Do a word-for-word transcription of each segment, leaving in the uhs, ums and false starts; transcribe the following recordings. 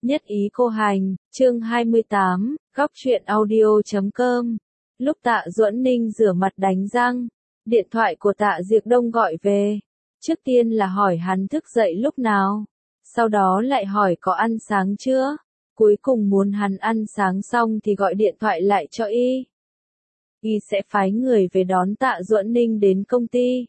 Nhất ý cô hành, chương hai mươi tám, góc truyện audio chấm com. Lúc Tạ Duẫn Ninh rửa mặt đánh răng, điện thoại của Tạ Diệc Đông gọi về. Trước tiên là hỏi hắn thức dậy lúc nào, sau đó lại hỏi có ăn sáng chưa. Cuối cùng muốn hắn ăn sáng xong thì gọi điện thoại lại cho y. Y sẽ phái người về đón Tạ Duẫn Ninh đến công ty.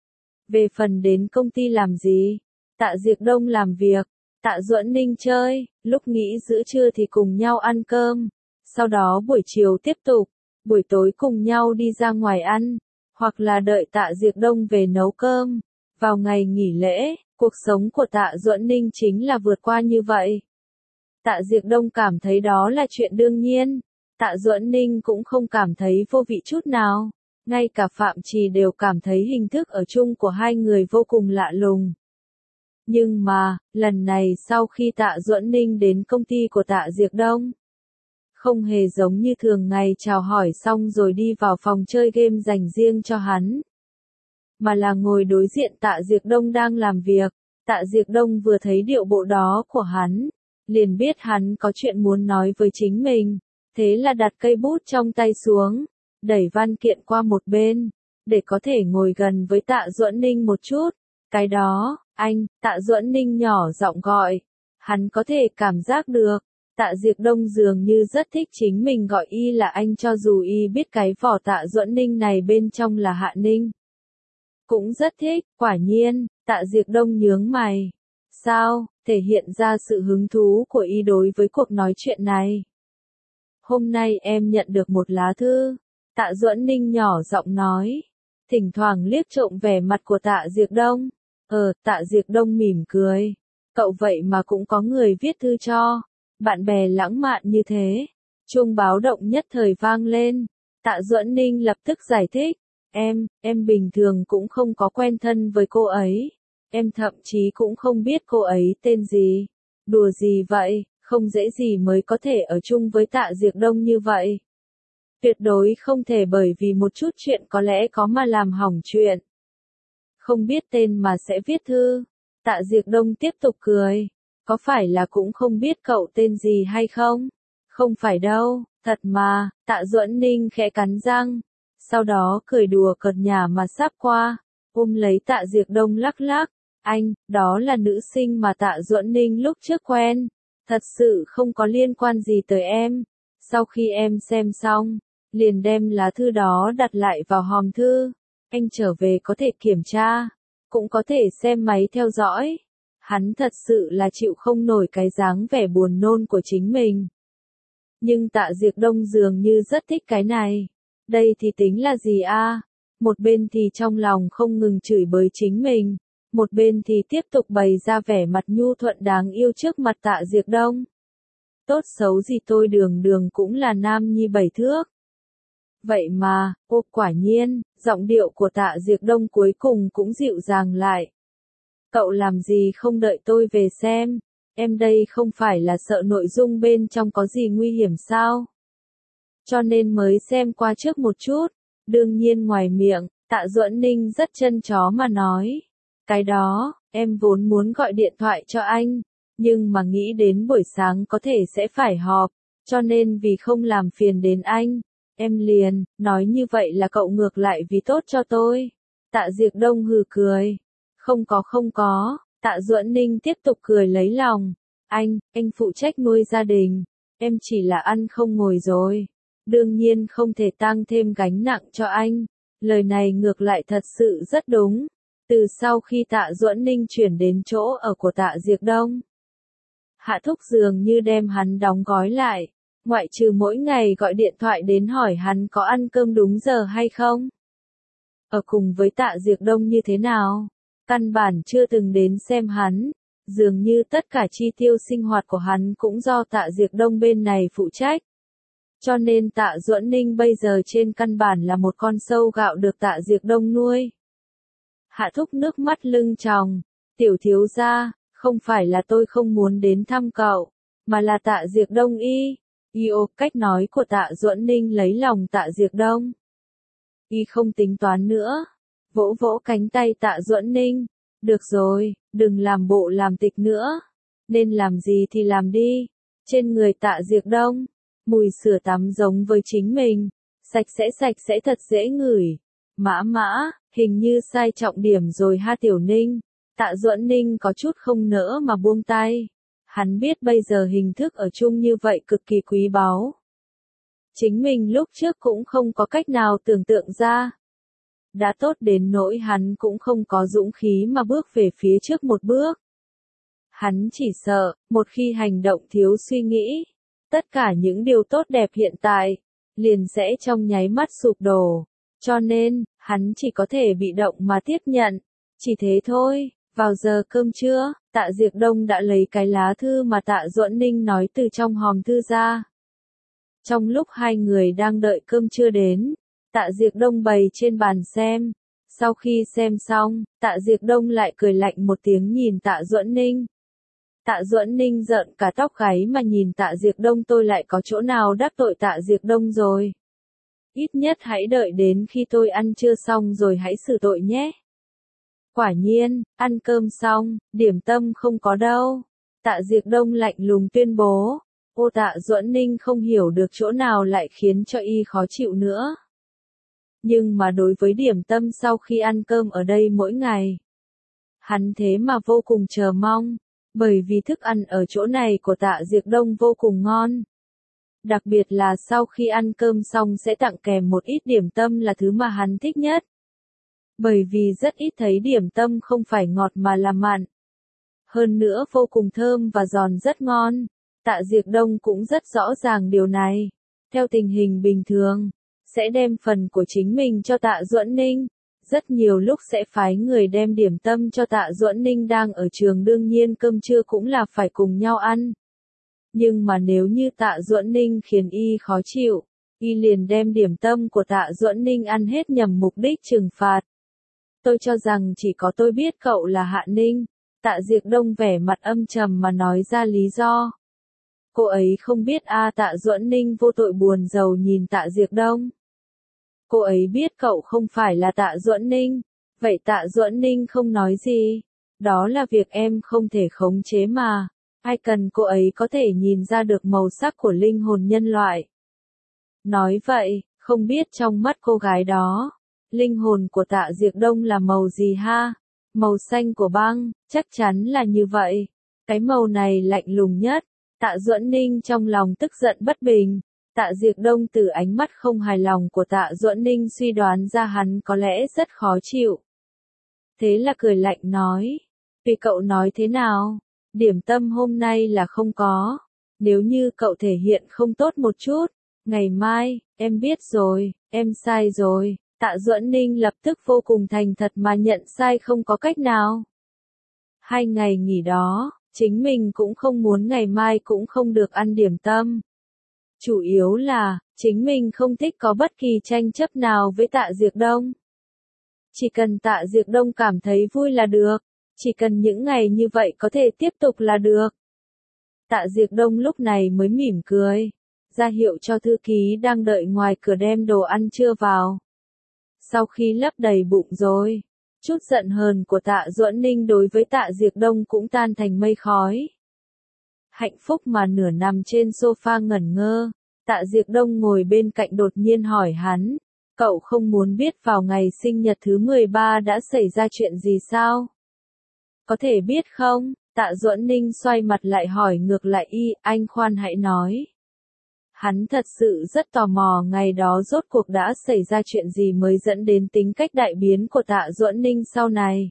Về phần đến công ty làm gì, Tạ Diệc Đông làm việc, Tạ Duẫn Ninh chơi, lúc nghỉ giữa trưa thì cùng nhau ăn cơm, sau đó buổi chiều tiếp tục, buổi tối cùng nhau đi ra ngoài ăn, hoặc là đợi Tạ Diệc Đông về nấu cơm. Vào ngày nghỉ lễ, cuộc sống của Tạ Duẫn Ninh chính là vượt qua như vậy. Tạ Diệc Đông cảm thấy đó là chuyện đương nhiên, Tạ Duẫn Ninh cũng không cảm thấy vô vị chút nào, ngay cả Phạm Trì đều cảm thấy hình thức ở chung của hai người vô cùng lạ lùng. Nhưng mà, lần này sau khi Tạ Duẫn Ninh đến công ty của Tạ Diệc Đông, không hề giống như thường ngày chào hỏi xong rồi đi vào phòng chơi game dành riêng cho hắn, mà là ngồi đối diện Tạ Diệc Đông đang làm việc. Tạ Diệc Đông vừa thấy điệu bộ đó của hắn, liền biết hắn có chuyện muốn nói với chính mình, thế là đặt cây bút trong tay xuống, đẩy văn kiện qua một bên, để có thể ngồi gần với Tạ Duẫn Ninh một chút. Cái đó, anh, Tạ Duẫn Ninh nhỏ giọng gọi, hắn có thể cảm giác được, Tạ Diệc Đông dường như rất thích chính mình gọi y là anh cho dù y biết cái vỏ Tạ Duẫn Ninh này bên trong là Hạ Ninh. Cũng rất thích, quả nhiên, Tạ Diệc Đông nhướng mày. Sao, thể hiện ra sự hứng thú của y đối với cuộc nói chuyện này. Hôm nay em nhận được một lá thư, Tạ Duẫn Ninh nhỏ giọng nói, thỉnh thoảng liếc trộm vẻ mặt của Tạ Diệc Đông. Ờ, Tạ Diệc Đông mỉm cười, cậu vậy mà cũng có người viết thư cho, bạn bè lãng mạn như thế. Chuông báo động nhất thời vang lên, Tạ Duẫn Ninh lập tức giải thích, em, em bình thường cũng không có quen thân với cô ấy, em thậm chí cũng không biết cô ấy tên gì. Đùa gì vậy, không dễ gì mới có thể ở chung với Tạ Diệc Đông như vậy. Tuyệt đối không thể bởi vì một chút chuyện có lẽ có mà làm hỏng chuyện. Không biết tên mà sẽ viết thư. Tạ Diệc Đông tiếp tục cười. Có phải là cũng không biết cậu tên gì hay không? Không phải đâu, thật mà. Tạ Duẫn Ninh khẽ cắn răng. Sau đó cười đùa cợt nhả mà sắp qua. Ôm lấy Tạ Diệc Đông lắc lắc. Anh, đó là nữ sinh mà Tạ Duẫn Ninh lúc trước quen. Thật sự không có liên quan gì tới em. Sau khi em xem xong, liền đem lá thư đó đặt lại vào hòm thư. Anh trở về có thể kiểm tra, cũng có thể xem máy theo dõi. Hắn thật sự là chịu không nổi cái dáng vẻ buồn nôn của chính mình. Nhưng Tạ Diệc Đông dường như rất thích cái này. Đây thì tính là gì a? Một bên thì trong lòng không ngừng chửi bới chính mình, một bên thì tiếp tục bày ra vẻ mặt nhu thuận đáng yêu trước mặt Tạ Diệc Đông. Tốt xấu gì tôi đường đường cũng là nam nhi bảy thước. Vậy mà, ô quả nhiên, giọng điệu của Tạ Diệc Đông cuối cùng cũng dịu dàng lại. Cậu làm gì không đợi tôi về xem, em đây không phải là sợ nội dung bên trong có gì nguy hiểm sao? Cho nên mới xem qua trước một chút. Đương nhiên ngoài miệng, Tạ Duẫn Ninh rất chân chó mà nói. Cái đó, em vốn muốn gọi điện thoại cho anh, nhưng mà nghĩ đến buổi sáng có thể sẽ phải họp, cho nên vì không làm phiền đến anh, em liền, nói như vậy là cậu ngược lại vì tốt cho tôi. Tạ Diệc Đông hừ cười. Không có không có, Tạ Duẫn Ninh tiếp tục cười lấy lòng. Anh, anh phụ trách nuôi gia đình, em chỉ là ăn không ngồi rồi. Đương nhiên không thể tăng thêm gánh nặng cho anh. Lời này ngược lại thật sự rất đúng. Từ sau khi Tạ Duẫn Ninh chuyển đến chỗ ở của Tạ Diệc Đông, Hạ Thúc dường như đem hắn đóng gói lại. Ngoại trừ mỗi ngày gọi điện thoại đến hỏi hắn có ăn cơm đúng giờ hay không. Ở cùng với Tạ Diệc Đông như thế nào, căn bản chưa từng đến xem hắn. Dường như tất cả chi tiêu sinh hoạt của hắn cũng do Tạ Diệc Đông bên này phụ trách. Cho nên Tạ Duẫn Ninh bây giờ trên căn bản là một con sâu gạo được Tạ Diệc Đông nuôi. Hạ Thúc nước mắt lưng tròng. Tiểu thiếu gia, không phải là tôi không muốn đến thăm cậu, mà là Tạ Diệc Đông y. Yêu, cách nói của Tạ Duẫn Ninh lấy lòng Tạ Diệc Đông. Y không tính toán nữa. Vỗ vỗ cánh tay Tạ Duẫn Ninh. Được rồi, đừng làm bộ làm tịch nữa. Nên làm gì thì làm đi. Trên người Tạ Diệc Đông, mùi sữa tắm giống với chính mình, sạch sẽ sạch sẽ thật dễ ngửi. Mã mã, hình như sai trọng điểm rồi ha Tiểu Ninh. Tạ Duẫn Ninh có chút không nỡ mà buông tay. Hắn biết bây giờ hình thức ở chung như vậy cực kỳ quý báu. Chính mình lúc trước cũng không có cách nào tưởng tượng ra. Đã tốt đến nỗi hắn cũng không có dũng khí mà bước về phía trước một bước. Hắn chỉ sợ, một khi hành động thiếu suy nghĩ, tất cả những điều tốt đẹp hiện tại, liền sẽ trong nháy mắt sụp đổ. Cho nên, hắn chỉ có thể bị động mà tiếp nhận. Chỉ thế thôi, vào giờ cơm trưa, Tạ Diệc Đông đã lấy cái lá thư mà Tạ Duẫn Ninh nói từ trong hòm thư ra. Trong lúc hai người đang đợi cơm trưa đến, Tạ Diệc Đông bày trên bàn xem. Sau khi xem xong, Tạ Diệc Đông lại cười lạnh một tiếng nhìn Tạ Duẫn Ninh. Tạ Duẫn Ninh giận cả tóc gáy mà nhìn Tạ Diệc Đông, tôi lại có chỗ nào đắc tội Tạ Diệc Đông rồi. Ít nhất hãy đợi đến khi tôi ăn trưa xong rồi hãy xử tội nhé. Quả nhiên, ăn cơm xong, điểm tâm không có đâu. Tạ Diệc Đông lạnh lùng tuyên bố. Ô Tạ Duẫn Ninh không hiểu được chỗ nào lại khiến cho y khó chịu nữa. Nhưng mà đối với điểm tâm sau khi ăn cơm ở đây mỗi ngày, hắn thế mà vô cùng chờ mong, bởi vì thức ăn ở chỗ này của Tạ Diệc Đông vô cùng ngon. Đặc biệt là sau khi ăn cơm xong sẽ tặng kèm một ít điểm tâm là thứ mà hắn thích nhất. Bởi vì rất ít thấy điểm tâm không phải ngọt mà là mặn. Hơn nữa vô cùng thơm và giòn rất ngon. Tạ Diệc Đông cũng rất rõ ràng điều này. Theo tình hình bình thường, sẽ đem phần của chính mình cho Tạ Duẫn Ninh. Rất nhiều lúc sẽ phái người đem điểm tâm cho Tạ Duẫn Ninh đang ở trường, đương nhiên cơm trưa cũng là phải cùng nhau ăn. Nhưng mà nếu như Tạ Duẫn Ninh khiến y khó chịu, y liền đem điểm tâm của Tạ Duẫn Ninh ăn hết nhằm mục đích trừng phạt. Tôi cho rằng chỉ có tôi biết cậu là Hạ Ninh. Tạ Diệc Đông vẻ mặt âm trầm mà nói ra lý do. Cô ấy không biết a à, Tạ Duẫn Ninh vô tội buồn rầu nhìn Tạ Diệc Đông. Cô ấy biết cậu không phải là Tạ Duẫn Ninh. Vậy Tạ Duẫn Ninh không nói gì. Đó là việc em không thể khống chế mà. Ai cần cô ấy có thể nhìn ra được màu sắc của linh hồn nhân loại. Nói vậy, không biết trong mắt cô gái đó, linh hồn của Tạ Diệc Đông là màu gì ha? Màu xanh của băng, chắc chắn là như vậy. Cái màu này lạnh lùng nhất. Tạ Duẫn Ninh trong lòng tức giận bất bình. Tạ Diệc Đông từ ánh mắt không hài lòng của Tạ Duẫn Ninh suy đoán ra hắn có lẽ rất khó chịu. Thế là cười lạnh nói. Vì cậu nói thế nào? Điểm tâm hôm nay là không có. Nếu như cậu thể hiện không tốt một chút, ngày mai, em biết rồi, em sai rồi. Tạ Duẫn Ninh lập tức vô cùng thành thật mà nhận sai không có cách nào. Hai ngày nghỉ đó, chính mình cũng không muốn ngày mai cũng không được ăn điểm tâm. Chủ yếu là, chính mình không thích có bất kỳ tranh chấp nào với Tạ Diệc Đông. Chỉ cần Tạ Diệc Đông cảm thấy vui là được. Chỉ cần những ngày như vậy có thể tiếp tục là được. Tạ Diệc Đông lúc này mới mỉm cười, ra hiệu cho thư ký đang đợi ngoài cửa đem đồ ăn trưa vào. Sau khi lấp đầy bụng rồi, chút giận hờn của Tạ Duẫn Ninh đối với Tạ Diệc Đông cũng tan thành mây khói. Hạnh phúc mà nửa nằm trên sofa ngẩn ngơ, Tạ Diệc Đông ngồi bên cạnh đột nhiên hỏi hắn, cậu không muốn biết vào ngày sinh nhật thứ mười ba đã xảy ra chuyện gì sao? Có thể biết không? Tạ Duẫn Ninh xoay mặt lại hỏi ngược lại y, anh khoan hãy nói. Hắn thật sự rất tò mò ngày đó rốt cuộc đã xảy ra chuyện gì mới dẫn đến tính cách đại biến của Tạ Duẫn Ninh sau này.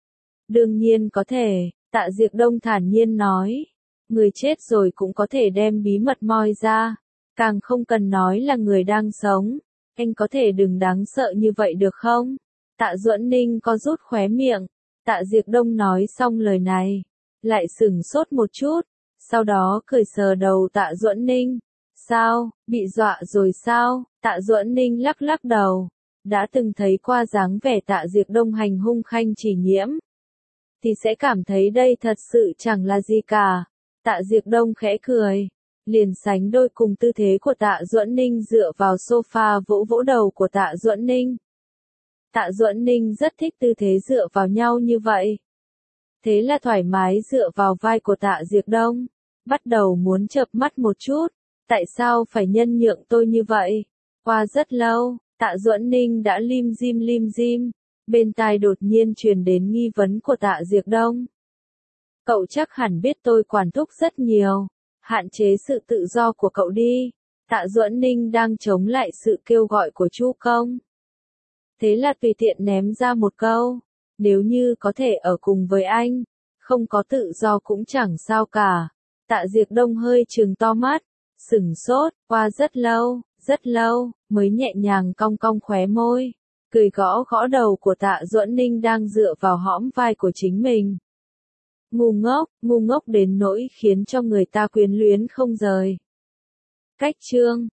Đương nhiên có thể, Tạ Diệc Đông thản nhiên nói. Người chết rồi cũng có thể đem bí mật moi ra. Càng không cần nói là người đang sống. Anh có thể đừng đáng sợ như vậy được không? Tạ Duẫn Ninh có rút khóe miệng. Tạ Diệc Đông nói xong lời này, lại sửng sốt một chút, sau đó cười sờ đầu Tạ Duẫn Ninh. Sao, bị dọa rồi sao? Tạ Duẫn Ninh lắc lắc đầu, đã từng thấy qua dáng vẻ Tạ Diệc Đông hành hung khanh chỉ nhiễm, thì sẽ cảm thấy đây thật sự chẳng là gì cả. Tạ Diệc Đông khẽ cười, liền sánh đôi cùng tư thế của Tạ Duẫn Ninh dựa vào sofa vỗ vỗ đầu của Tạ Duẫn Ninh. Tạ Duẫn Ninh rất thích tư thế dựa vào nhau như vậy. Thế là thoải mái dựa vào vai của Tạ Diệc Đông, bắt đầu muốn chợp mắt một chút, tại sao phải nhân nhượng tôi như vậy? Qua rất lâu, Tạ Duẫn Ninh đã lim dim lim dim, bên tai đột nhiên truyền đến nghi vấn của Tạ Diệc Đông. Cậu chắc hẳn biết tôi quản thúc rất nhiều, hạn chế sự tự do của cậu đi. Tạ Duẫn Ninh đang chống lại sự kêu gọi của Chu Công. Thế là tùy tiện ném ra một câu, nếu như có thể ở cùng với anh, không có tự do cũng chẳng sao cả. Tạ Diệc Đông hơi trừng to mắt, sửng sốt, qua rất lâu, rất lâu, mới nhẹ nhàng cong cong khóe môi, cười gõ gõ đầu của Tạ Duẫn Ninh đang dựa vào hõm vai của chính mình. Ngu ngốc, ngu ngốc đến nỗi khiến cho người ta quyến luyến không rời. Cách chương